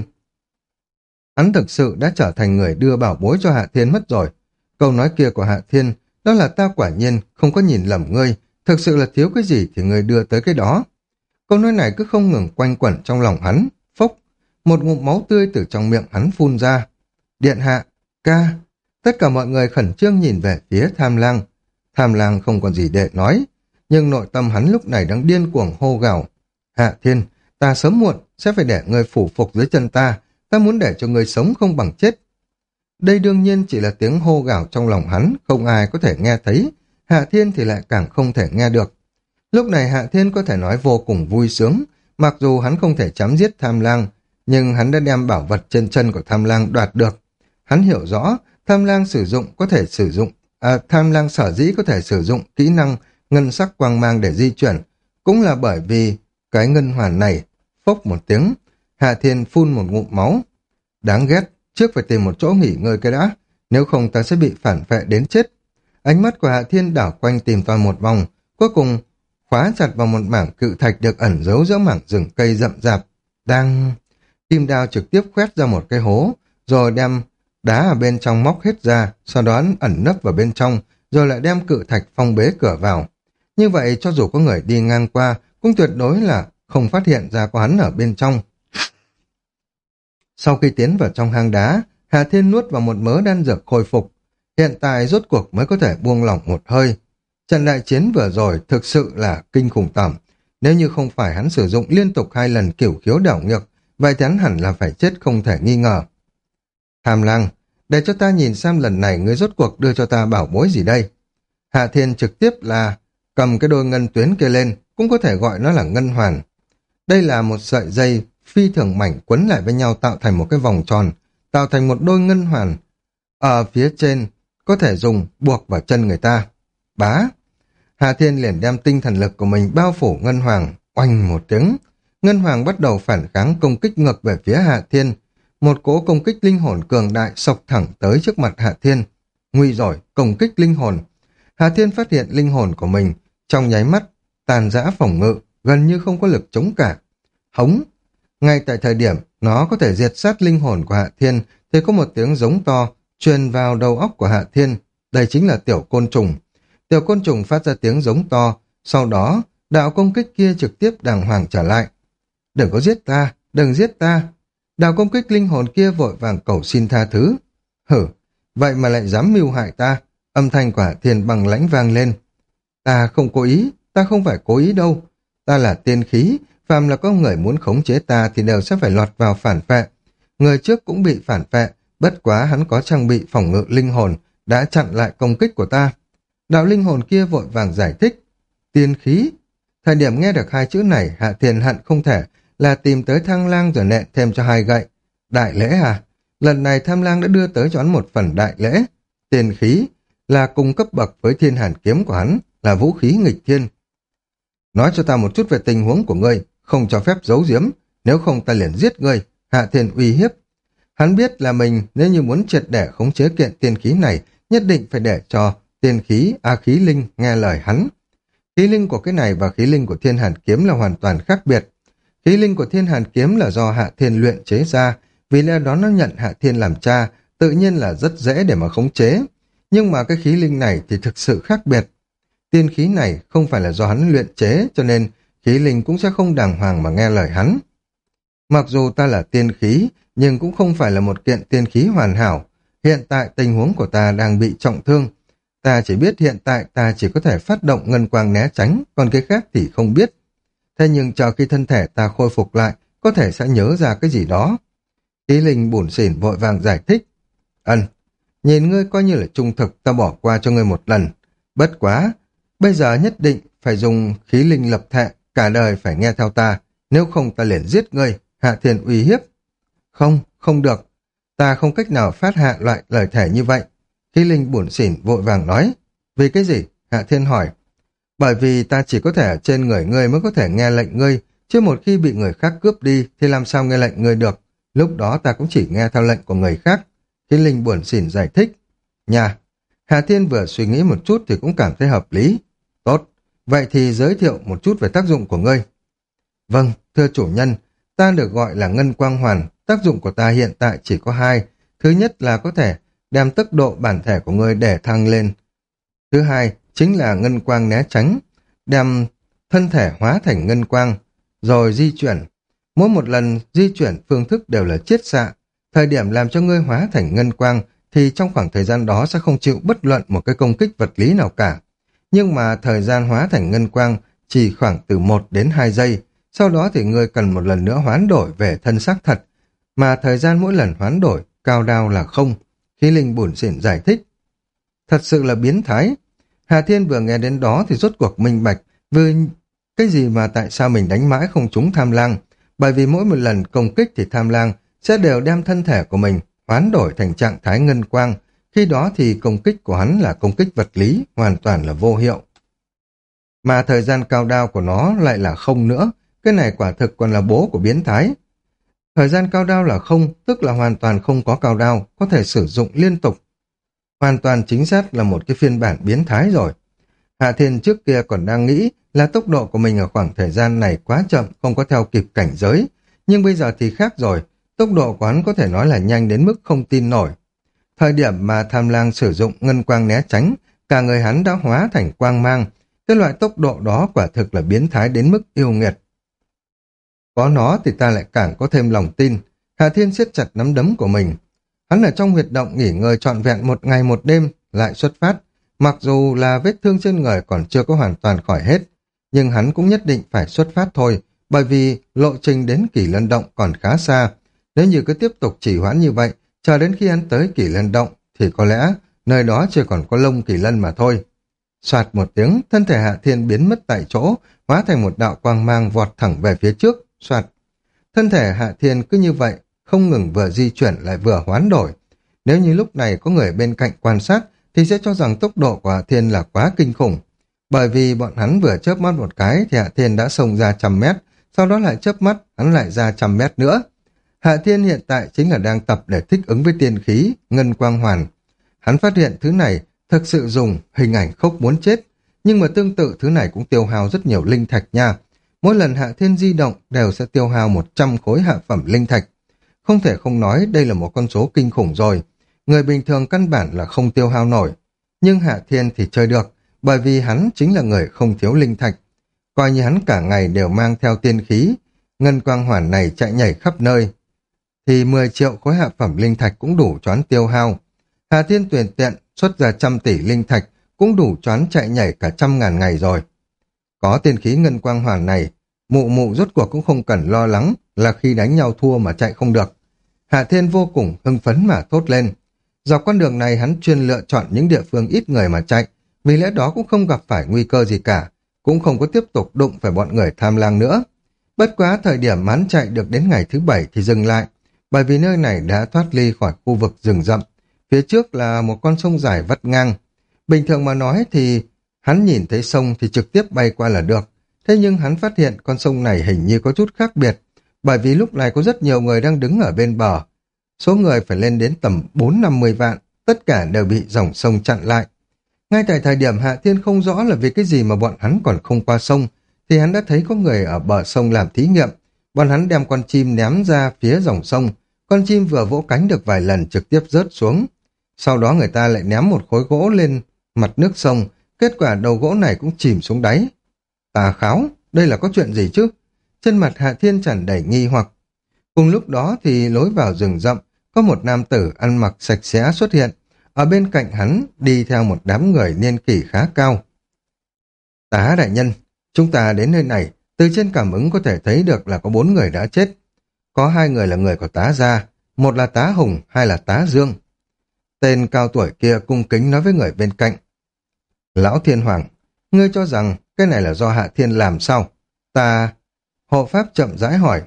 Hắn thực sự đã trở thành người đưa bảo bối cho Hạ Thiên mất rồi. Câu nói kia của Hạ Thiên, đó là ta quả nhiên không có nhìn lầm ngươi, thực sự là thiếu cái gì thì ngươi đưa tới cái đó. Câu nói này cứ không ngừng quanh quẩn trong lòng hắn, phốc, một ngụm máu tươi từ trong miệng hắn phun ra. Điện hạ, ca, tất cả mọi người khẩn trương nhìn về phía Tham lang. Tham lang không còn gì để nói, nhưng nội tâm hắn lúc này đang điên cuồng hô gào. Hạ Thiên, ta sớm muộn sẽ phải để ngươi phủ phục dưới chân ta, ta muốn để cho ngươi sống không bằng chết. Đây đương nhiên chỉ là tiếng hô gào trong lòng hắn, không ai có thể nghe thấy, Hạ Thiên thì lại càng không thể nghe được. Lúc này Hạ Thiên có thể nói vô cùng vui sướng, mặc dù hắn không thể chém giết Tham Lang, nhưng hắn đã đem bảo vật trên chân của Tham Lang đoạt được. Hắn hiểu rõ, Tham Lang sử dụng có thể sử dụng, à, Tham Lang sở dĩ có thể sử dụng kỹ năng ngân sắc quang mang để di chuyển, cũng là bởi vì cái ngân hoàn này. Phốc một tiếng, Hạ Thiên phun một ngụm máu. Đáng ghét, trước phải tìm một chỗ nghỉ ngơi cái đã, nếu không ta sẽ bị phản phệ đến chết. Ánh mắt của Hạ Thiên đảo quanh tìm tòi một vòng, cuối cùng khóa chặt vào một mảng cự thạch được ẩn giấu giữa mảng rừng cây rậm rạp. Đang... Kim đao trực tiếp khoét ra một cái hố, rồi đem đá ở bên trong móc hết ra, sau đó ẩn nấp vào bên trong, rồi lại đem cự thạch phong bế cửa vào. Như vậy cho dù có người đi ngang qua, cũng tuyệt đối là không phát hiện ra có hắn ở bên trong. Sau khi tiến vào trong hang đá, Hà Thiên nuốt vào một mớ đan dược khôi phục. Hiện tại rốt cuộc mới có thể buông lỏng một hơi. Trận đại chiến vừa rồi thực sự là kinh khủng tởm. Nếu như không phải hắn sử dụng liên tục hai lần cửu khiếu đảo ngược, vậy thì hắn hẳn là phải chết không thể nghi ngờ. Tham Lang, để cho ta nhìn xem lần này ngươi rốt cuộc đưa cho ta bảo bối gì đây. Hạ Thiên trực tiếp là cầm cái đôi ngân tuyến kia lên, cũng có thể gọi nó là ngân hoàn. Đây là một sợi dây phi thường mảnh quấn lại với nhau tạo thành một cái vòng tròn, tạo thành một đôi ngân hoàn. Ở phía trên có thể dùng buộc vào chân người ta. Bá! Hạ Thiên liền đem tinh thần lực của mình bao phủ ngân hoàng, oanh một tiếng. Ngân hoàng bắt đầu phản kháng công kích ngược về phía Hạ Thiên. Một cỗ công kích linh hồn cường đại sộc thẳng tới trước mặt Hạ Thiên. Nguy rồi, công kích linh hồn. Hạ Thiên phát hiện linh hồn của mình trong nháy mắt tàn rã phòng ngự, gần như không có lực chống cả. Hống! Ngay tại thời điểm nó có thể diệt sát linh hồn của Hạ Thiên thì có một tiếng giống to truyền vào đầu óc của Hạ Thiên. Đây chính là tiểu côn trùng. Tiểu côn trùng phát ra tiếng giống to, sau đó đạo công kích kia trực tiếp đàng hoàng trở lại. Đừng có giết ta, đừng giết ta. Đạo công kích linh hồn kia vội vàng cầu xin tha thứ. Hử, vậy mà lại dám mưu hại ta. Âm thanh của Hạ Thiên bằng lãnh vang lên. Ta không cố ý, ta không phải cố ý đâu. Ta là tiên khí, phàm là có người muốn khống chế ta thì đều sẽ phải lọt vào phản phệ. Người trước cũng bị phản phệ, bất quá hắn có trang bị phòng ngự linh hồn, đã chặn lại công kích của ta. Đạo linh hồn kia vội vàng giải thích. Tiên khí. Thời điểm nghe được hai chữ này, Hạ Thiên hận không thể là tìm tới Tham Lang rồi nện thêm cho hai gậy. Đại lễ à? Lần này Tham Lang đã đưa tới cho hắn một phần đại lễ. Tiên khí là cùng cấp bậc với thiên hàn kiếm của hắn, là vũ khí nghịch thiên. Nói cho ta một chút về tình huống của ngươi, không cho phép giấu giếm, nếu không ta liền giết ngươi. Hạ Thiên uy hiếp. Hắn biết là mình nếu như muốn triệt để khống chế kiện tiên khí này, nhất định phải để cho tiên khí, a khí linh nghe lời hắn. Khí linh của cái này và khí linh của thiên hàn kiếm là hoàn toàn khác biệt. Khí linh của thiên hàn kiếm là do Hạ Thiên luyện chế ra, vì lẽ đó nó nhận Hạ Thiên làm cha, tự nhiên là rất dễ để mà khống chế. Nhưng mà cái khí linh này thì thực sự khác biệt. Tiên khí này không phải là do hắn luyện chế, cho nên khí linh cũng sẽ không đàng hoàng mà nghe lời hắn. Mặc dù ta là tiên khí, nhưng cũng không phải là một kiện tiên khí hoàn hảo. Hiện tại tình huống của ta đang bị trọng thương. Ta chỉ biết hiện tại ta chỉ có thể phát động ngân quang né tránh, còn cái khác thì không biết. Thế nhưng chờ khi thân thể ta khôi phục lại, có thể sẽ nhớ ra cái gì đó. Khí linh bủn xỉn vội vàng giải thích. Ân, nhìn ngươi coi như là trung thực, ta bỏ qua cho ngươi một lần. Bất quá, bây giờ nhất định phải dùng khí linh lập thệ, cả đời phải nghe theo ta, nếu không ta liền giết ngươi. Hạ Thiên uy hiếp. Không, không được. Ta không cách nào phát hạ loại lời thể như vậy. Khí linh bủn xỉn vội vàng nói. Vì cái gì? Hạ Thiên hỏi. Bởi vì ta chỉ có thể ở trên người ngươi mới có thể nghe lệnh ngươi, chứ một khi bị người khác cướp đi thì làm sao nghe lệnh ngươi được. Lúc đó ta cũng chỉ nghe theo lệnh của người khác. Khí linh bủn xỉn giải thích. Nhà, Hạ Thiên vừa suy nghĩ một chút thì cũng cảm thấy hợp lý. Tốt, vậy thì giới thiệu một chút về tác dụng của ngươi. Vâng, thưa chủ nhân, ta được gọi là Ngân Quang Hoàn, tác dụng của ta hiện tại chỉ có hai. Thứ nhất là có thể đem tốc độ bản thể của ngươi để thăng lên. Thứ hai chính là Ngân Quang né tránh, đem thân thể hóa thành ngân quang, rồi di chuyển. Mỗi một lần di chuyển phương thức đều là chiết xạ. Thời điểm làm cho ngươi hóa thành ngân quang thì trong khoảng thời gian đó sẽ không chịu bất luận một cái công kích vật lý nào cả. Nhưng mà thời gian hóa thành ngân quang chỉ khoảng từ một đến hai giây. Sau đó thì ngươi cần một lần nữa hoán đổi về thân xác thật. mà thời gian mỗi lần hoán đổi, cao đao là không. Khí linh bủn xỉn giải thích. Thật sự là biến thái. Hà Thiên vừa nghe đến đó thì rốt cuộc minh bạch vì cái gì mà tại sao mình đánh mãi không trúng tham lang. Bởi vì mỗi một lần công kích thì tham lang sẽ đều đem thân thể của mình hoán đổi thành trạng thái ngân quang. Khi đó thì công kích của hắn là công kích vật lý, hoàn toàn là vô hiệu. Mà thời gian cao đao của nó lại là không nữa. Cái này quả thực còn là bố của biến thái. Thời gian cao đao là không, tức là hoàn toàn không có cao đao, có thể sử dụng liên tục. Hoàn toàn chính xác là một cái phiên bản biến thái rồi. Hạ Thiên trước kia còn đang nghĩ là tốc độ của mình ở khoảng thời gian này quá chậm, không có theo kịp cảnh giới. Nhưng bây giờ thì khác rồi, tốc độ của hắn có thể nói là nhanh đến mức không tin nổi. Thời điểm mà Tham Lang sử dụng ngân quang né tránh, cả người hắn đã hóa thành quang mang. Cái loại tốc độ đó quả thực là biến thái đến mức yêu nghiệt. Có nó thì ta lại càng có thêm lòng tin. Hạ Thiên siết chặt nắm đấm của mình. Hắn ở trong huyệt động nghỉ ngơi trọn vẹn một ngày một đêm, lại xuất phát. Mặc dù là vết thương trên người còn chưa có hoàn toàn khỏi hết, nhưng hắn cũng nhất định phải xuất phát thôi, bởi vì lộ trình đến Kỳ Lân Động còn khá xa. Nếu như cứ tiếp tục trì hoãn như vậy, chờ đến khi hắn tới Kỳ Lân Động, thì có lẽ nơi đó chưa còn có lông kỳ lân mà thôi. Soạt một tiếng, thân thể Hạ Thiên biến mất tại chỗ, hóa thành một đạo quang mang vọt thẳng về phía trước. Soạt. Thân thể Hạ Thiên cứ như vậy, không ngừng vừa di chuyển lại vừa hoán đổi. Nếu như lúc này có người bên cạnh quan sát, thì sẽ cho rằng tốc độ của Hạ Thiên là quá kinh khủng. Bởi vì bọn hắn vừa chớp mắt một cái thì Hạ Thiên đã xông ra trăm mét, sau đó lại chớp mắt, hắn lại ra trăm mét nữa. Hạ Thiên hiện tại chính là đang tập để thích ứng với tiên khí, ngân quang hoàn. Hắn phát hiện thứ này thực sự dùng hình ảnh khốc muốn chết, nhưng mà tương tự thứ này cũng tiêu hao rất nhiều linh thạch nha. Mỗi lần Hạ Thiên di động đều sẽ tiêu hao một trăm khối hạ phẩm linh thạch. Không thể không nói đây là một con số kinh khủng rồi. Người bình thường căn bản là không tiêu hao nổi. Nhưng Hạ Thiên thì chơi được, bởi vì hắn chính là người không thiếu linh thạch. Coi như hắn cả ngày đều mang theo tiên khí, ngân quang hoàn này chạy nhảy khắp nơi, thì mười triệu khối hạ phẩm linh thạch cũng đủ choán tiêu hao. Hạ Thiên tuyển tiện xuất ra trăm tỷ linh thạch cũng đủ choán chạy nhảy cả trăm ngàn ngày rồi. Có tiên khí ngân quang hoàn này, mụ mụ rốt cuộc cũng không cần lo lắng là khi đánh nhau thua mà chạy không được. Hạ Thiên vô cùng hưng phấn mà thốt lên. Dọc con đường này hắn chuyên lựa chọn những địa phương ít người mà chạy, vì lẽ đó cũng không gặp phải nguy cơ gì cả, cũng không có tiếp tục đụng phải bọn người tham lang nữa. Bất quá thời điểm hắn chạy được đến ngày thứ bảy thì dừng lại, bởi vì nơi này đã thoát ly khỏi khu vực rừng rậm. Phía trước là một con sông dài vắt ngang. Bình thường mà nói thì hắn nhìn thấy sông thì trực tiếp bay qua là được. Thế nhưng hắn phát hiện con sông này hình như có chút khác biệt, bởi vì lúc này có rất nhiều người đang đứng ở bên bờ. Số người phải lên đến tầm bốn năm mươi vạn, tất cả đều bị dòng sông chặn lại. Ngay tại thời điểm Hạ Thiên không rõ là vì cái gì mà bọn hắn còn không qua sông, thì hắn đã thấy có người ở bờ sông làm thí nghiệm. Bọn hắn đem con chim ném ra phía dòng sông, con chim vừa vỗ cánh được vài lần trực tiếp rớt xuống. Sau đó người ta lại ném một khối gỗ lên mặt nước sông, kết quả đầu gỗ này cũng chìm xuống đáy. Tà kháo, đây là có chuyện gì chứ? Trên mặt Hạ Thiên tràn đầy nghi hoặc. Cùng lúc đó thì lối vào rừng rậm, có một nam tử ăn mặc sạch sẽ xuất hiện. Ở bên cạnh hắn đi theo một đám người niên kỷ khá cao. Tá đại nhân, chúng ta đến nơi này, từ trên cảm ứng có thể thấy được là có bốn người đã chết. Có hai người là người của tá gia, một là tá Hùng, hai là tá Dương. Tên cao tuổi kia cung kính nói với người bên cạnh. Lão Thiên Hoàng, ngươi cho rằng cái này là do Hạ Thiên làm sao? Ta... Hộ pháp chậm rãi hỏi.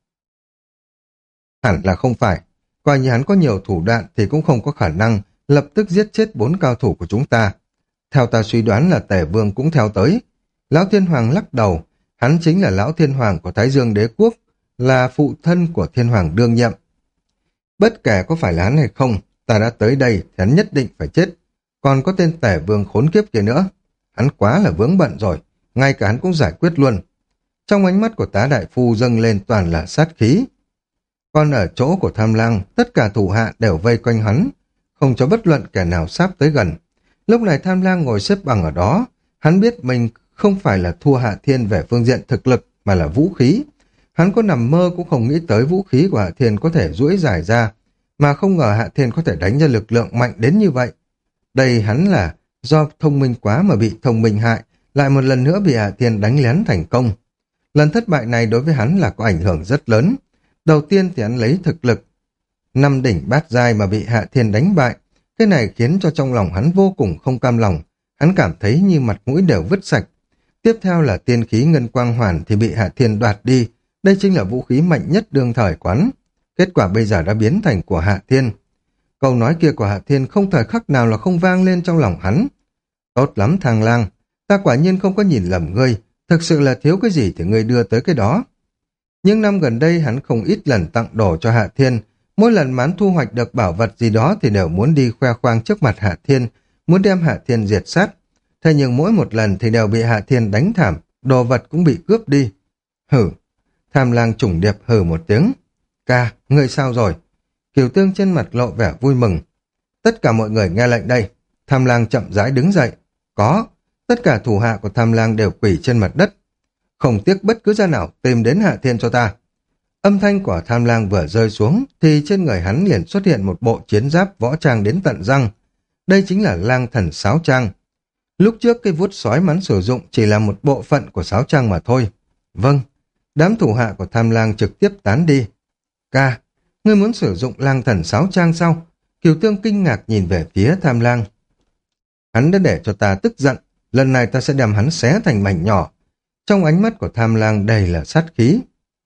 Hẳn là không phải. Coi như hắn có nhiều thủ đoạn thì cũng không có khả năng lập tức giết chết bốn cao thủ của chúng ta. Theo ta suy đoán là Tề Vương cũng theo tới. Lão Thiên Hoàng lắc đầu. Hắn chính là Lão Thiên Hoàng của Thái Dương Đế Quốc, là phụ thân của Thiên Hoàng đương nhiệm. Bất kể có phải là hắn hay không, ta đã tới đây thì hắn nhất định phải chết. Còn có tên Tề Vương khốn kiếp kia nữa. Hắn quá là vướng bận rồi, ngay cả hắn cũng giải quyết luôn. Trong ánh mắt của tá đại phu dâng lên toàn là sát khí. Còn ở chỗ của Tham Lang, tất cả thủ hạ đều vây quanh hắn, không cho bất luận kẻ nào sáp tới gần. Lúc này Tham Lang ngồi xếp bằng ở đó, hắn biết mình không phải là thua Hạ Thiên về phương diện thực lực, mà là vũ khí. Hắn có nằm mơ cũng không nghĩ tới vũ khí của Hạ Thiên có thể duỗi dài ra, mà không ngờ Hạ Thiên có thể đánh ra lực lượng mạnh đến như vậy. Đây hắn là do thông minh quá mà bị thông minh hại, lại một lần nữa bị Hạ Thiên đánh lén thành công. Lần thất bại này đối với hắn là có ảnh hưởng rất lớn. Đầu tiên thì hắn lấy thực lực năm đỉnh bát giai mà bị Hạ Thiên đánh bại. Cái này khiến cho trong lòng hắn vô cùng không cam lòng. Hắn cảm thấy như mặt mũi đều vứt sạch. Tiếp theo là tiên khí ngân quang hoàn thì bị Hạ Thiên đoạt đi. Đây chính là vũ khí mạnh nhất đương thời quán. Kết quả bây giờ đã biến thành của Hạ Thiên. Câu nói kia của Hạ Thiên không thời khắc nào là không vang lên trong lòng hắn. Tốt lắm Thang Lang, ta quả nhiên không có nhìn lầm ngươi. Thực sự là thiếu cái gì thì ngươi đưa tới cái đó. Nhưng năm gần đây hắn không ít lần tặng đồ cho Hạ Thiên. Mỗi lần mà hắn thu hoạch được bảo vật gì đó thì đều muốn đi khoe khoang trước mặt Hạ Thiên, muốn đem Hạ Thiên diệt sát. Thế nhưng mỗi một lần thì đều bị Hạ Thiên đánh thảm, đồ vật cũng bị cướp đi. Hử! Tham Lang trùng điệp hử một tiếng. Ca, ngươi sao rồi? Kiều Tương trên mặt lộ vẻ vui mừng. Tất cả mọi người nghe lệnh đây. Tham Lang chậm rãi đứng dậy. Có. Tất cả thủ hạ của Tham Lang đều quỳ trên mặt đất. Không tiếc bất cứ ra nào tìm đến Hạ Thiên cho ta. Âm thanh của Tham Lang vừa rơi xuống thì trên người hắn liền xuất hiện một bộ chiến giáp võ trang đến tận răng. Đây chính là Lang Thần Sáo Trang. Lúc trước cái vuốt sói mắn sử dụng chỉ là một bộ phận của sáo trang mà thôi. Vâng. Đám thủ hạ của Tham Lang trực tiếp tán đi. Ca, ngươi muốn sử dụng Lang Thần Sáo Trang sao? Kiều Tương kinh ngạc nhìn về phía Tham Lang. Hắn đã để cho ta tức giận, lần này ta sẽ đem hắn xé thành mảnh nhỏ. Trong ánh mắt của Tham Lang đầy là sát khí.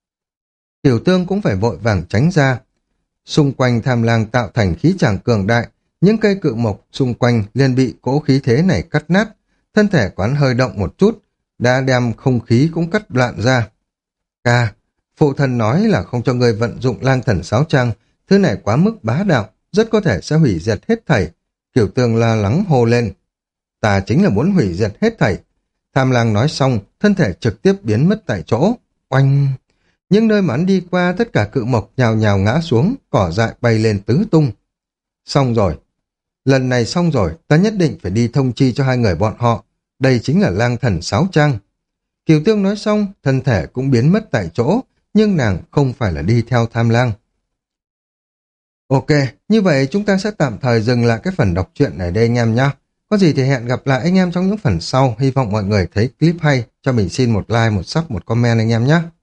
Kiều Tương cũng phải vội vàng tránh ra. Xung quanh Tham Lang tạo thành khí tràng cường đại, những cây cự mộc xung quanh liền bị cỗ khí thế này cắt nát, thân thể quán hơi động một chút, đã đem không khí cũng cắt đoạn ra. Ca, phụ thần nói là không cho ngươi vận dụng Lang Thần Sáo Trang, thứ này quá mức bá đạo, rất có thể sẽ hủy diệt hết thảy. Kiều Tương lo lắng hô lên. Ta chính là muốn hủy diệt hết thảy. Tham Lang nói xong, thân thể trực tiếp biến mất tại chỗ. Oanh! Những nơi mà hắn đi qua tất cả cự mộc nhào nhào ngã xuống, cỏ dại bay lên tứ tung. Xong rồi. Lần này xong rồi, ta nhất định phải đi thông chi cho hai người bọn họ. Đây chính là Lang Thần Sáo Trang. Kiều Tương nói xong, thân thể cũng biến mất tại chỗ, nhưng nàng không phải là đi theo Tham Lang. Ok, như vậy chúng ta sẽ tạm thời dừng lại cái phần đọc truyện này đây anh em nhé. Có gì thì hẹn gặp lại anh em trong những phần sau. Hy vọng mọi người thấy clip hay, cho mình xin một like, một sub, một comment anh em nhé.